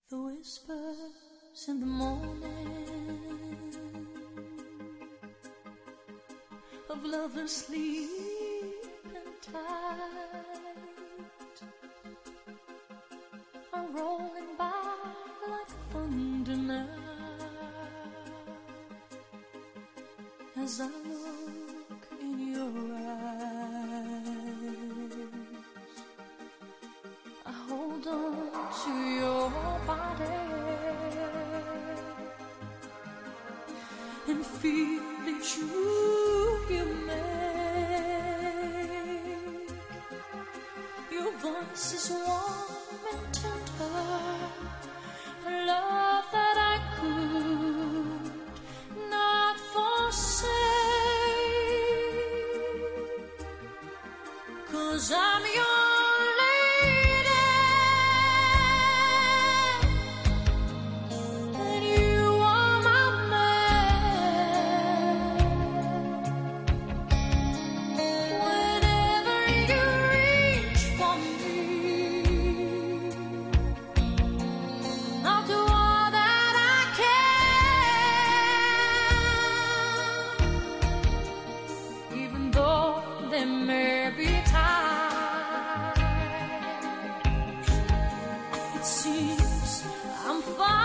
The whispers in the morning of lovers sleeping tight are rolling by like thunder now. As I look in your eyes, I hold on to your body and feel each move you make. Your voice is warm and tender, a love that I could not forsake, 'cause I'm your there may be times it seems I'm far